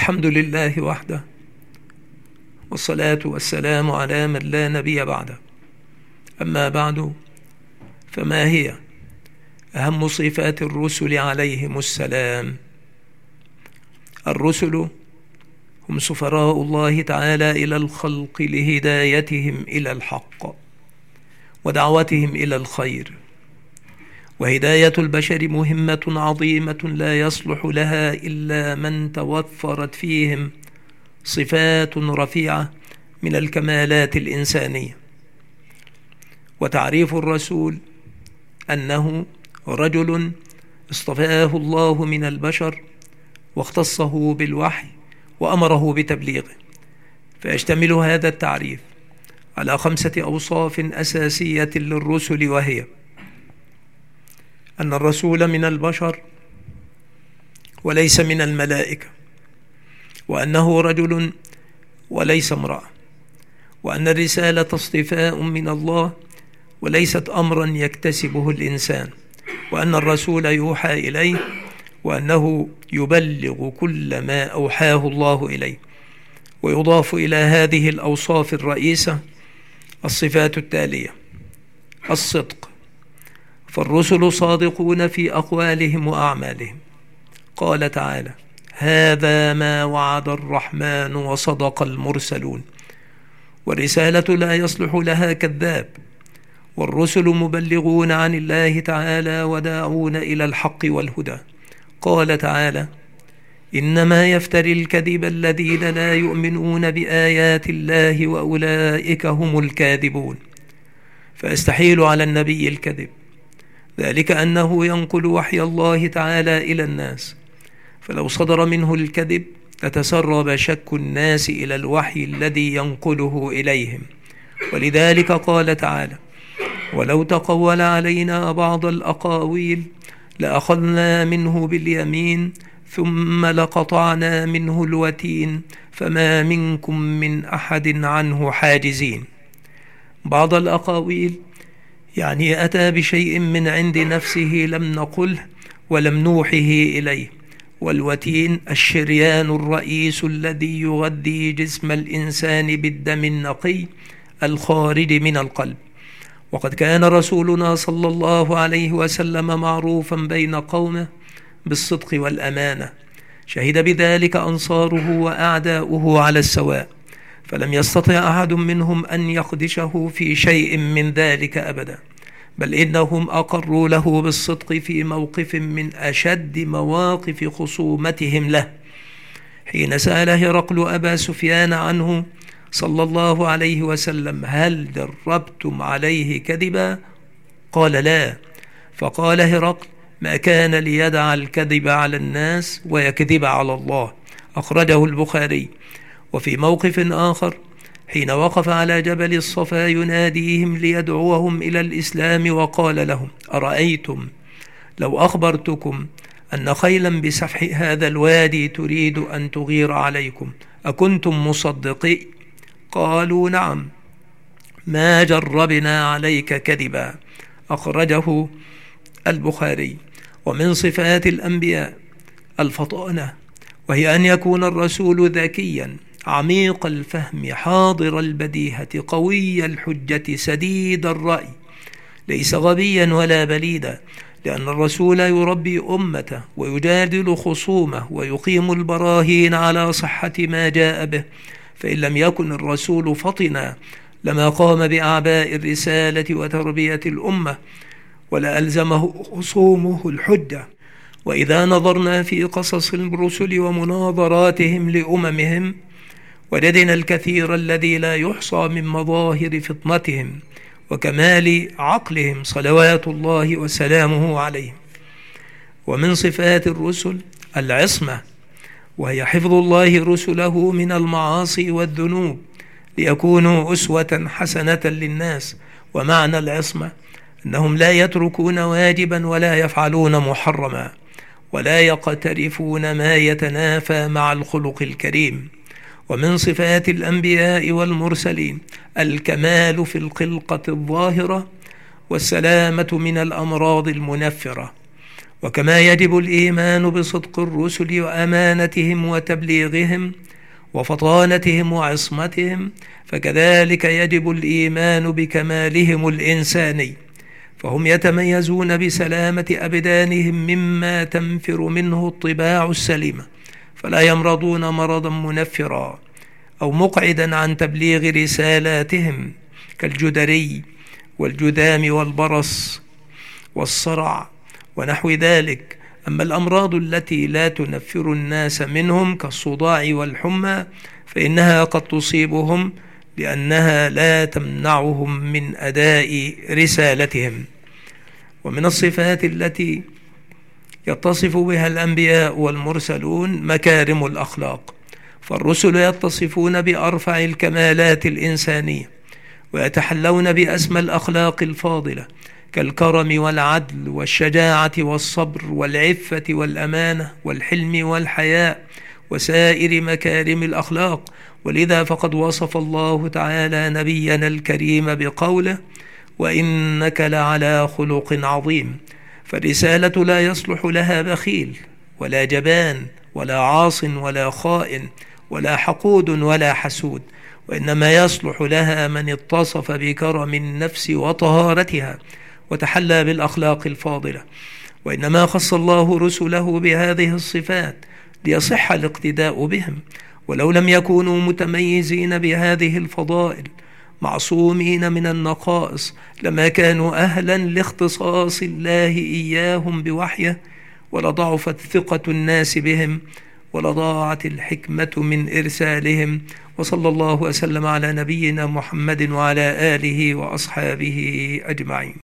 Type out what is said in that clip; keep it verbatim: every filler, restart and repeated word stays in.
الحمد لله وحده، والصلاة والسلام على من لا نبي بعده. أما بعد، فما هي أهم صفات الرسل عليهم السلام؟ الرسل هم سفراء الله تعالى إلى الخلق لهدايتهم إلى الحق ودعوتهم إلى الخير، وهداية البشر مهمة عظيمة لا يصلح لها إلا من توفرت فيهم صفات رفيعة من الكمالات الإنسانية. وتعريف الرسول أنه رجل اصطفاه الله من البشر واختصه بالوحي وأمره بتبليغه، فيشتمل هذا التعريف على خمسة أوصاف أساسية للرسل، وهي أن الرسول من البشر وليس من الملائكة، وأنه رجل وليس امرأة، وأن الرسالة اصطفاء من الله وليست أمرا يكتسبه الإنسان، وأن الرسول يوحى إليه، وأنه يبلغ كل ما أوحاه الله إليه. ويضاف إلى هذه الأوصاف الرئيسة الصفات التالية: الصدق، فالرسل صادقون في أقوالهم وأعمالهم. قال تعالى: هذا ما وعد الرحمن وصدق المرسلون. والرسالة لا يصلح لها كذاب، والرسل مبلغون عن الله تعالى وداعون إلى الحق والهدى. قال تعالى: إنما يفتري الكذب الذين لا يؤمنون بآيات الله وأولئك هم الكاذبون. فيستحيل على النبي الكذب، ذلك أنه ينقل وحي الله تعالى إلى الناس، فلو صدر منه الكذب لتسرب شك الناس إلى الوحي الذي ينقله إليهم. ولذلك قال تعالى: ولو تقول علينا بعض الأقاويل لأخذنا منه باليمين ثم لقطعنا منه الوتين فما منكم من أحد عنه حاجزين. بعض الأقاويل يعني أتى بشيء من عند نفسه لم نقله ولم نوحه إليه. والوتين الشريان الرئيس الذي يغذي جسم الإنسان بالدم النقي الخارج من القلب. وقد كان رسولنا صلى الله عليه وسلم معروفا بين قومه بالصدق والأمانة، شهد بذلك أنصاره وأعداؤه على السواء، فلم يستطع أحد منهم أن يخدشه في شيء من ذلك أبدا، بل إنهم أقروا له بالصدق في موقف من أشد مواقف خصومتهم له، حين سأل هرقل أبا سفيان عنه صلى الله عليه وسلم: هل دربتم عليه كذبا؟ قال: لا. فقال هرقل: ما كان ليدع الكذب على الناس ويكذب على الله. أخرجه البخاري. وفي موقف آخر حين وقف على جبل الصفا يناديهم ليدعوهم إلى الإسلام، وقال لهم: أرأيتم لو أخبرتكم أن خيلا بسفح هذا الوادي تريد أن تغير عليكم أكنتم مصدقي؟ قالوا: نعم، ما جربنا عليك كذبا. أخرجه البخاري. ومن صفات الأنبياء الفطانة، وهي أن يكون الرسول ذكيا عميق الفهم حاضر البديهة قوي الحجة سديد الرأي، ليس غبيا ولا بليدا، لأن الرسول يربي أمته ويجادل خصومه ويقيم البراهين على صحة ما جاء به. فإن لم يكن الرسول فطنا لما قام بأعباء الرسالة وتربية الأمة، ولا ألزمه خصومه الحجة. وإذا نظرنا في قصص الرسل ومناظراتهم لأممهم، وجدنا الكثير الذي لا يحصى من مظاهر فطنتهم وكمال عقلهم صلوات الله وسلامه عليهم. ومن صفات الرسل العصمة، وهي حفظ الله رسله من المعاصي والذنوب ليكونوا أسوة حسنة للناس. ومعنى العصمة أنهم لا يتركون واجبا ولا يفعلون محرما ولا يقترفون ما يتنافى مع الخلق الكريم. ومن صفات الأنبياء والمرسلين الكمال في الخلقة الظاهرة والسلامة من الأمراض المنفرة. وكما يجب الإيمان بصدق الرسل وأمانتهم وتبليغهم وفطانتهم وعصمتهم، فكذلك يجب الإيمان بكمالهم الإنساني، فهم يتميزون بسلامة أبدانهم مما تنفر منه الطباع السليمة، فلا يمرضون مرضا منفرا أو مقعدا عن تبليغ رسالاتهم كالجدري والجذام والبرص والصرع ونحو ذلك. أما الأمراض التي لا تنفر الناس منهم كالصداع والحمى فإنها قد تصيبهم لأنها لا تمنعهم من أداء رسالتهم. ومن الصفات التي يتصف بها الأنبياء والمرسلون مكارم الأخلاق، فالرسل يتصفون بأرفع الكمالات الإنسانية ويتحلون بأسمى الأخلاق الفاضلة كالكرم والعدل والشجاعة والصبر والعفة والأمانة والحلم والحياء وسائر مكارم الأخلاق. ولذا فقد وصف الله تعالى نبينا الكريم بقوله: وإنك لعلى خلق عظيم. فالرسالة لا يصلح لها بخيل ولا جبان ولا عاص ولا خائن ولا حقود ولا حسود، وإنما يصلح لها من اتصف بكرم النفس وطهارتها وتحلى بالأخلاق الفاضلة. وإنما خص الله رسله بهذه الصفات ليصح الاقتداء بهم، ولو لم يكونوا متميزين بهذه الفضائل معصومين من النقائص لما كانوا أهلا لاختصاص الله إياهم بوحيه، ولضعفت ثقة الناس بهم ولضاعت الحكمة من إرسالهم. وصلى الله وسلم على نبينا محمد وعلى آله وأصحابه أجمعين.